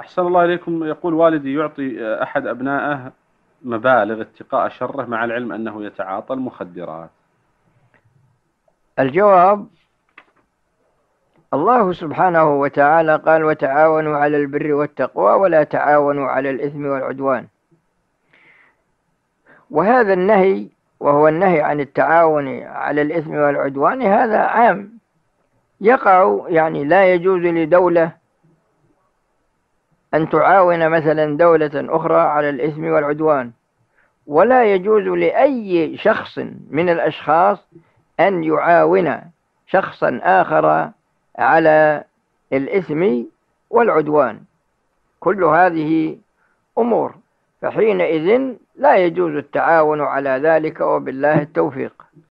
أحسن الله إليكم. يقول والدي يعطي أحد أبنائه مبالغ اتقاء شره مع العلم أنه يتعاطى المخدرات. الجواب: الله سبحانه وتعالى قال: وتعاونوا على البر والتقوى ولا تعاونوا على الإثم والعدوان. وهذا النهي، وهو النهي عن التعاون على الإثم والعدوان، هذا عام يقع، يعني لا يجوز لدولة أن تعاون مثلا دولة أخرى على الإثم والعدوان، ولا يجوز لأي شخص من الأشخاص أن يعاون شخصا آخر على الإثم والعدوان. كل هذه أمور، فحينئذ لا يجوز التعاون على ذلك، وبالله التوفيق.